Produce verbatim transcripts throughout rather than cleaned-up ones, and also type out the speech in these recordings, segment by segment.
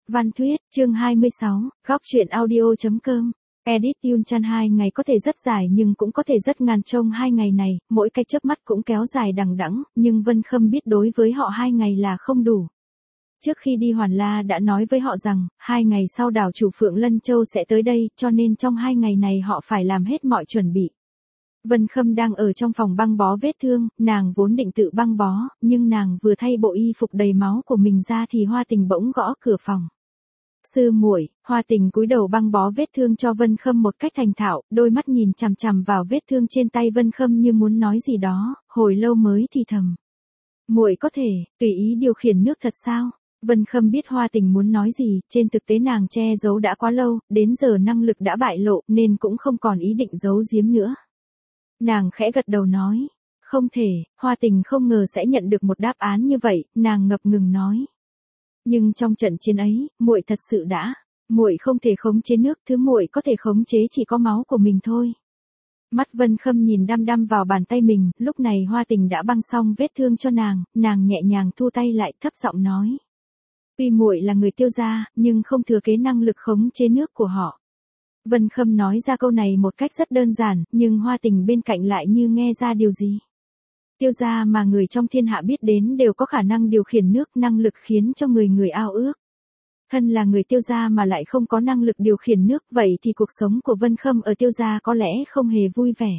Văn Thuyết, chương hai mươi sáu, góc truyện audio.com. Edit Yun Chan hai ngày có thể rất dài nhưng cũng có thể rất ngàn. Trong hai ngày này, mỗi cái chớp mắt cũng kéo dài đằng đẵng, nhưng Vân Khâm biết đối với họ hai ngày là không đủ. Trước khi đi Hoàn La đã nói với họ rằng, hai ngày sau đảo chủ Phượng Lân Châu sẽ tới đây, cho nên trong hai ngày này họ phải làm hết mọi chuẩn bị. Vân Khâm đang ở trong phòng băng bó vết thương, nàng vốn định tự băng bó, nhưng nàng vừa thay bộ y phục đầy máu của mình ra thì Hoa Tình bỗng gõ cửa phòng. Sư muội. Hoa Tình cúi đầu băng bó vết thương cho Vân Khâm một cách thành thạo, đôi mắt nhìn chằm chằm vào vết thương trên tay Vân Khâm như muốn nói gì đó, hồi lâu mới thì thầm. Muội có thể, tùy ý điều khiển nước thật sao? Vân Khâm biết Hoa Tình muốn nói gì, trên thực tế nàng che giấu đã quá lâu, đến giờ năng lực đã bại lộ, nên cũng không còn ý định giấu giếm nữa. Nàng khẽ gật đầu nói, không thể. Hoa Tình không ngờ sẽ nhận được một đáp án như vậy, nàng ngập ngừng nói. Nhưng trong trận chiến ấy, muội thật sự đã, muội không thể khống chế nước, thứ muội có thể khống chế chỉ có máu của mình thôi. Mắt Vân Khâm nhìn đăm đăm vào bàn tay mình, lúc này Hoa Tình đã băng xong vết thương cho nàng, nàng nhẹ nhàng thu tay lại, thấp giọng nói. Tuy muội là người Tiêu gia, nhưng không thừa kế năng lực khống chế nước của họ. Vân Khâm nói ra câu này một cách rất đơn giản, nhưng Hoa Tình bên cạnh lại như nghe ra điều gì. Tiêu gia mà người trong thiên hạ biết đến đều có khả năng điều khiển nước, năng lực khiến cho người người ao ước. Thân là người Tiêu gia mà lại không có năng lực điều khiển nước, vậy thì cuộc sống của Vân Khâm ở Tiêu gia có lẽ không hề vui vẻ.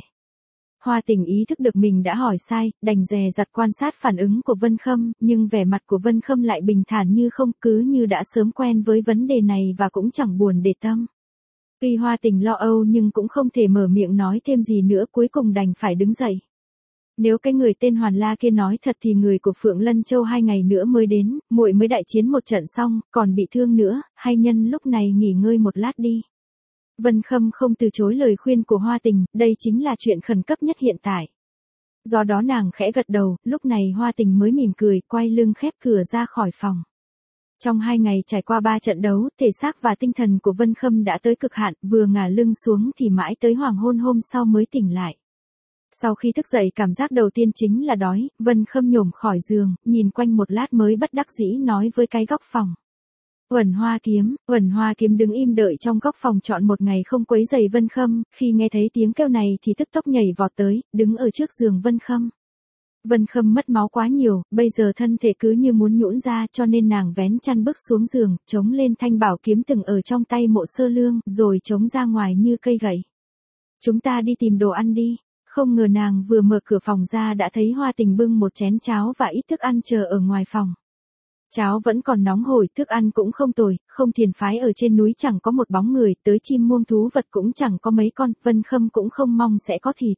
Hoa Tình ý thức được mình đã hỏi sai, đành dè dặt quan sát phản ứng của Vân Khâm, nhưng vẻ mặt của Vân Khâm lại bình thản như không, cứ như đã sớm quen với vấn đề này và cũng chẳng buồn để tâm. Tuy Hoa Tình lo âu nhưng cũng không thể mở miệng nói thêm gì nữa, cuối cùng đành phải đứng dậy. Nếu cái người tên Hoàn La kia nói thật thì người của Phượng Lân Châu hai ngày nữa mới đến, muội mới đại chiến một trận xong, còn bị thương nữa, hay nhân lúc này nghỉ ngơi một lát đi. Vân Khâm không từ chối lời khuyên của Hoa Tình, đây chính là chuyện khẩn cấp nhất hiện tại. Do đó nàng khẽ gật đầu, lúc này Hoa Tình mới mỉm cười, quay lưng khép cửa ra khỏi phòng. Trong hai ngày trải qua ba trận đấu, thể xác và tinh thần của Vân Khâm đã tới cực hạn, vừa ngả lưng xuống thì mãi tới hoàng hôn hôm sau mới tỉnh lại. Sau khi thức dậy cảm giác đầu tiên chính là đói, Vân Khâm nhổm khỏi giường, nhìn quanh một lát mới bất đắc dĩ nói với cái góc phòng. Uẩn Hoa Kiếm. Uẩn Hoa Kiếm đứng im đợi trong góc phòng trọn một ngày không quấy rầy Vân Khâm, khi nghe thấy tiếng kêu này thì tức tốc nhảy vọt tới, đứng ở trước giường Vân Khâm. Vân Khâm mất máu quá nhiều, bây giờ thân thể cứ như muốn nhũn ra, cho nên nàng vén chăn bước xuống giường, chống lên thanh bảo kiếm từng ở trong tay Mộ Sơ Lương, rồi chống ra ngoài như cây gậy. Chúng ta đi tìm đồ ăn đi. Không ngờ nàng vừa mở cửa phòng ra đã thấy Hoa Tình bưng một chén cháo và ít thức ăn chờ ở ngoài phòng. Cháo vẫn còn nóng hổi, thức ăn cũng không tồi, không thiền phái ở trên núi chẳng có một bóng người, tới chim muông thú vật cũng chẳng có mấy con, Vân Khâm cũng không mong sẽ có thịt.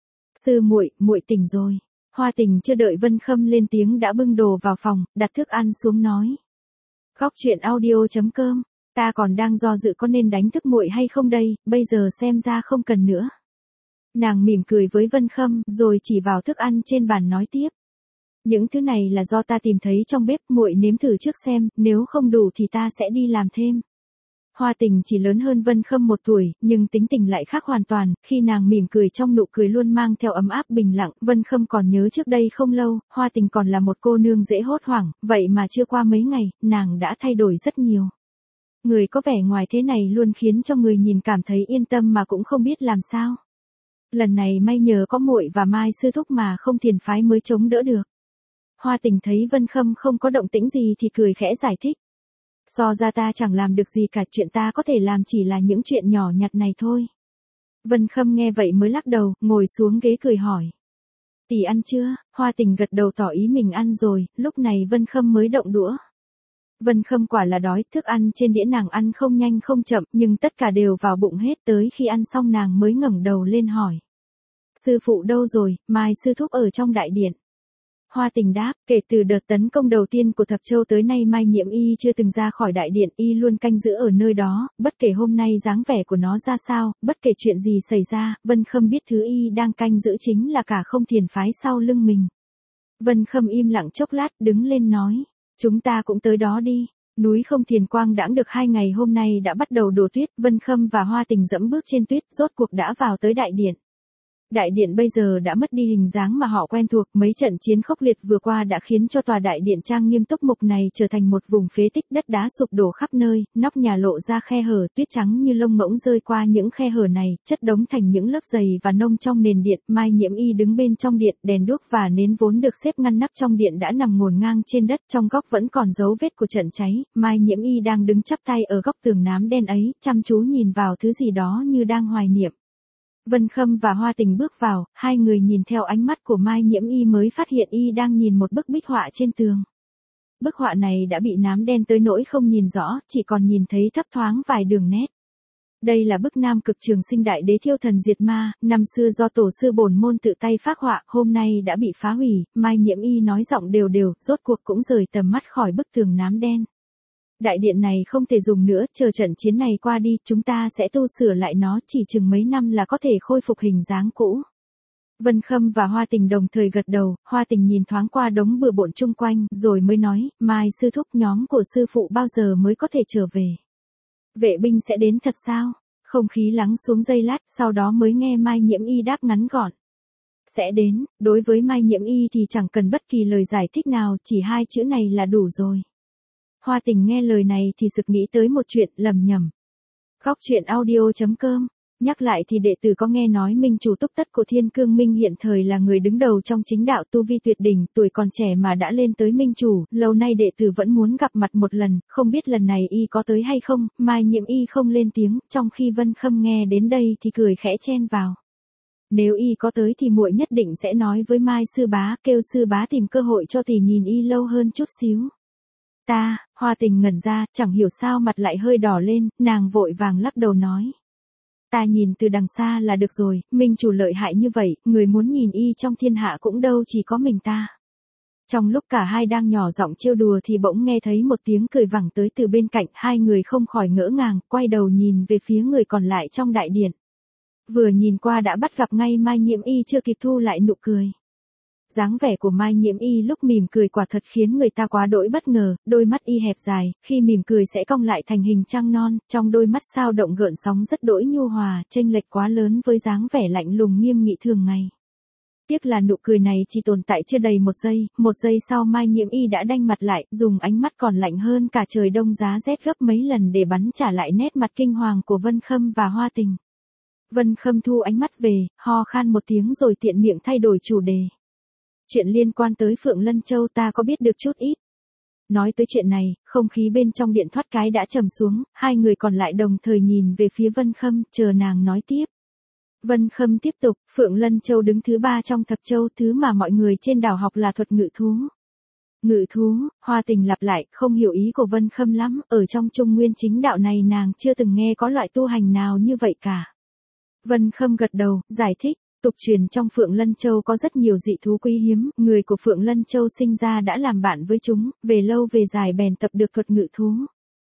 Sư muội, muội tỉnh rồi. Hoa Tình chưa đợi Vân Khâm lên tiếng đã bưng đồ vào phòng, đặt thức ăn xuống nói. Góc truyện audio.com, ta còn đang do dự có nên đánh thức muội hay không đây, bây giờ xem ra không cần nữa. Nàng mỉm cười với Vân Khâm, rồi chỉ vào thức ăn trên bàn nói tiếp. Những thứ này là do ta tìm thấy trong bếp, muội nếm thử trước xem, nếu không đủ thì ta sẽ đi làm thêm. Hoa Tình chỉ lớn hơn Vân Khâm một tuổi, nhưng tính tình lại khác hoàn toàn, khi nàng mỉm cười trong nụ cười luôn mang theo ấm áp bình lặng. Vân Khâm còn nhớ trước đây không lâu, Hoa Tình còn là một cô nương dễ hốt hoảng, vậy mà chưa qua mấy ngày, nàng đã thay đổi rất nhiều. Người có vẻ ngoài thế này luôn khiến cho người nhìn cảm thấy yên tâm mà cũng không biết làm sao. Lần này may nhờ có muội và Mai sư thúc mà không thiền phái mới chống đỡ được. Hoa Tình thấy Vân Khâm không có động tĩnh gì thì cười khẽ giải thích. So ra ta chẳng làm được gì cả, chuyện ta có thể làm chỉ là những chuyện nhỏ nhặt này thôi. Vân Khâm nghe vậy mới lắc đầu, ngồi xuống ghế cười hỏi. Tỷ ăn chưa? Hoa Tình gật đầu tỏ ý mình ăn rồi, lúc này Vân Khâm mới động đũa. Vân Khâm quả là đói, thức ăn trên đĩa nàng ăn không nhanh không chậm, nhưng tất cả đều vào bụng hết, tới khi ăn xong nàng mới ngẩng đầu lên hỏi. Sư phụ đâu rồi? Mai sư thúc ở trong đại điện. Hoa Tình đáp, kể từ đợt tấn công đầu tiên của Thập Châu tới nay Mai Nhiễm Y chưa từng ra khỏi đại điện, y luôn canh giữ ở nơi đó, bất kể hôm nay dáng vẻ của nó ra sao, bất kể chuyện gì xảy ra, Vân Khâm biết thứ y đang canh giữ chính là cả không thiền phái sau lưng mình. Vân Khâm im lặng chốc lát, đứng lên nói. Chúng ta cũng tới đó đi. Núi Không Thiền Quang đãng được hai ngày hôm nay đã bắt đầu đổ tuyết, Vân Khâm và Hoa Tình dẫm bước trên tuyết, rốt cuộc đã vào tới đại điện. Đại điện bây giờ đã mất đi hình dáng mà họ quen thuộc, mấy trận chiến khốc liệt vừa qua đã khiến cho tòa đại điện trang nghiêm túc mục này trở thành một vùng phế tích, đất đá sụp đổ khắp nơi, nóc nhà lộ ra khe hở, tuyết trắng như lông ngỗng rơi qua những khe hở này, chất đống thành những lớp dày và nông trong nền điện. Mai Nhiễm Y đứng bên trong điện, đèn đuốc và nến vốn được xếp ngăn nắp trong điện đã nằm ngổn ngang trên đất, trong góc vẫn còn dấu vết của trận cháy. Mai Nhiễm Y đang đứng chắp tay ở góc tường nám đen ấy, chăm chú nhìn vào thứ gì đó như đang hoài niệm. Vân Khâm và Hoa Tình bước vào, hai người nhìn theo ánh mắt của Mai Nhiễm Y mới phát hiện y đang nhìn một bức bích họa trên tường. Bức họa này đã bị nám đen tới nỗi không nhìn rõ, chỉ còn nhìn thấy thấp thoáng vài đường nét. Đây là bức Nam Cực Trường Sinh Đại Đế Thiêu Thần Diệt Ma, năm xưa do tổ sư bổn môn tự tay phác họa, hôm nay đã bị phá hủy. Mai Nhiễm Y nói giọng đều đều, rốt cuộc cũng rời tầm mắt khỏi bức tường nám đen. Đại điện này không thể dùng nữa, chờ trận chiến này qua đi, chúng ta sẽ tu sửa lại nó, chỉ chừng mấy năm là có thể khôi phục hình dáng cũ. Vân Khâm và Hoa Tình đồng thời gật đầu, Hoa Tình nhìn thoáng qua đống bừa bộn chung quanh, rồi mới nói, Mai sư thúc, nhóm của sư phụ bao giờ mới có thể trở về? Vệ binh sẽ đến thật sao? Không khí lắng xuống giây lát, sau đó mới nghe Mai Nhiễm Y đáp ngắn gọn. Sẽ đến. Đối với Mai Nhiễm Y thì chẳng cần bất kỳ lời giải thích nào, chỉ hai chữ này là đủ rồi. Hoa Tình nghe lời này thì sực nghĩ tới một chuyện, lầm nhầm. Góc truyện audio chấm com. Nhắc lại thì đệ tử có nghe nói minh chủ túc tất của Thiên Cương Minh hiện thời là người đứng đầu trong chính đạo, tu vi tuyệt đỉnh, tuổi còn trẻ mà đã lên tới minh chủ, lâu nay đệ tử vẫn muốn gặp mặt một lần, không biết lần này y có tới hay không. Mai Nhiễm Y không lên tiếng, trong khi Vân Khâm nghe đến đây thì cười khẽ chen vào. Nếu y có tới thì muội nhất định sẽ nói với Mai sư bá, kêu sư bá tìm cơ hội cho tỷ nhìn y lâu hơn chút xíu. Ta, Hoa Tình ngẩn ra, chẳng hiểu sao mặt lại hơi đỏ lên, nàng vội vàng lắc đầu nói. Ta nhìn từ đằng xa là được rồi, minh chủ lợi hại như vậy, người muốn nhìn y trong thiên hạ cũng đâu chỉ có mình ta. Trong lúc cả hai đang nhỏ giọng trêu đùa thì bỗng nghe thấy một tiếng cười vẳng tới từ bên cạnh, hai người không khỏi ngỡ ngàng, quay đầu nhìn về phía người còn lại trong đại điện. Vừa nhìn qua đã bắt gặp ngay Mai Nhiễm Y chưa kịp thu lại nụ cười. Dáng vẻ của Mai Nhiễm Y lúc mỉm cười quả thật khiến người ta quá đỗi bất ngờ, đôi mắt y hẹp dài, khi mỉm cười sẽ cong lại thành hình trăng non, trong đôi mắt sao động gợn sóng rất đỗi nhu hòa, chênh lệch quá lớn với dáng vẻ lạnh lùng nghiêm nghị thường ngày. Tiếc là nụ cười này chỉ tồn tại chưa đầy một giây, một giây sau Mai Nhiễm Y đã đanh mặt lại, dùng ánh mắt còn lạnh hơn cả trời đông giá rét gấp mấy lần để bắn trả lại nét mặt kinh hoàng của Vân Khâm và Hoa Tình. Vân Khâm thu ánh mắt về, ho khan một tiếng rồi tiện miệng thay đổi chủ đề. Chuyện liên quan tới Phượng Lân Châu ta có biết được chút ít. Nói tới chuyện này, không khí bên trong điện thoát cái đã trầm xuống, hai người còn lại đồng thời nhìn về phía Vân Khâm, chờ nàng nói tiếp. Vân Khâm tiếp tục, Phượng Lân Châu đứng thứ ba trong thập châu, thứ mà mọi người trên đảo học là thuật ngự thú. Ngự thú, Hoa Tình lặp lại, không hiểu ý của Vân Khâm lắm, ở trong Trung Nguyên chính đạo này nàng chưa từng nghe có loại tu hành nào như vậy cả. Vân Khâm gật đầu, giải thích. Tục truyền trong Phượng Lân Châu có rất nhiều dị thú quý hiếm, người của Phượng Lân Châu sinh ra đã làm bạn với chúng, về lâu về dài bèn tập được thuật ngự thú.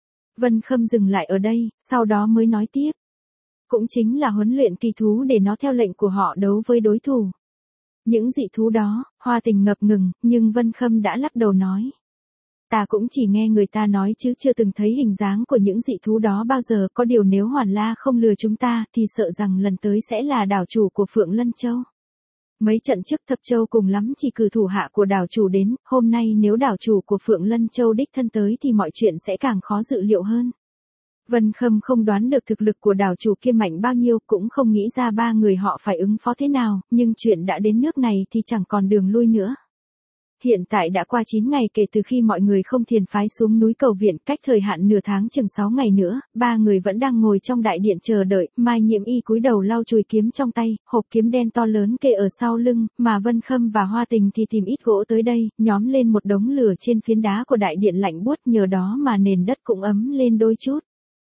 Vân Khâm dừng lại ở đây, sau đó mới nói tiếp. Cũng chính là huấn luyện kỳ thú để nó theo lệnh của họ đấu với đối thủ. Những dị thú đó, Hoa Tình ngập ngừng, nhưng Vân Khâm đã lắc đầu nói. Ta cũng chỉ nghe người ta nói chứ chưa từng thấy hình dáng của những dị thú đó bao giờ, có điều nếu Hoàn La không lừa chúng ta thì sợ rằng lần tới sẽ là đảo chủ của Phượng Lân Châu. Mấy trận trước Thập Châu cùng lắm chỉ cử thủ hạ của đảo chủ đến, hôm nay nếu đảo chủ của Phượng Lân Châu đích thân tới thì mọi chuyện sẽ càng khó dự liệu hơn. Vân Khâm không đoán được thực lực của đảo chủ kia mạnh bao nhiêu, cũng không nghĩ ra ba người họ phải ứng phó thế nào, nhưng chuyện đã đến nước này thì chẳng còn đường lui nữa. Hiện tại đã qua chín ngày kể từ khi mọi người không thiền phái xuống núi cầu viện, cách thời hạn nửa tháng chừng sáu ngày nữa, ba người vẫn đang ngồi trong đại điện chờ đợi. Mai Nhiễm Y cúi đầu lau chùi kiếm trong tay, hộp kiếm đen to lớn kê ở sau lưng, mà Vân Khâm và Hoa Tình thì tìm ít gỗ tới đây, nhóm lên một đống lửa trên phiến đá của đại điện lạnh buốt, nhờ đó mà nền đất cũng ấm lên đôi chút.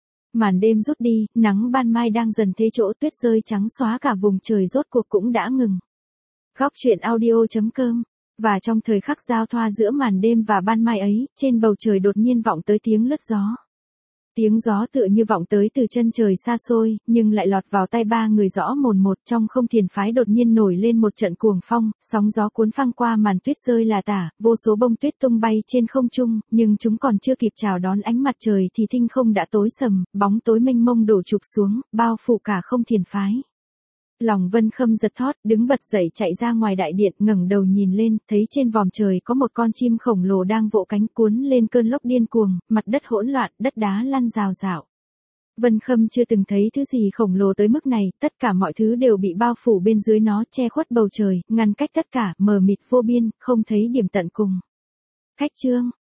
Màn đêm rút đi, nắng ban mai đang dần thế chỗ, tuyết rơi trắng xóa cả vùng trời rốt cuộc cũng đã ngừng. Góc truyện audio chấm com. Và trong thời khắc giao thoa giữa màn đêm và ban mai ấy, trên bầu trời đột nhiên vọng tới tiếng lướt gió. Tiếng gió tựa như vọng tới từ chân trời xa xôi, nhưng lại lọt vào tai ba người rõ mồn một. Trong không thiền phái đột nhiên nổi lên một trận cuồng phong, sóng gió cuốn phăng qua màn tuyết rơi là tả, vô số bông tuyết tung bay trên không trung, nhưng chúng còn chưa kịp chào đón ánh mặt trời thì thinh không đã tối sầm, bóng tối mênh mông đổ trục xuống, bao phủ cả không thiền phái. Lòng Vân Khâm giật thót, đứng bật dậy chạy ra ngoài đại điện, ngẩng đầu nhìn lên, thấy trên vòm trời có một con chim khổng lồ đang vỗ cánh cuốn lên cơn lốc điên cuồng, mặt đất hỗn loạn, đất đá lăn rào rào. Vân Khâm chưa từng thấy thứ gì khổng lồ tới mức này, tất cả mọi thứ đều bị bao phủ bên dưới nó, che khuất bầu trời, ngăn cách tất cả, mờ mịt vô biên, không thấy điểm tận cùng. Khách chương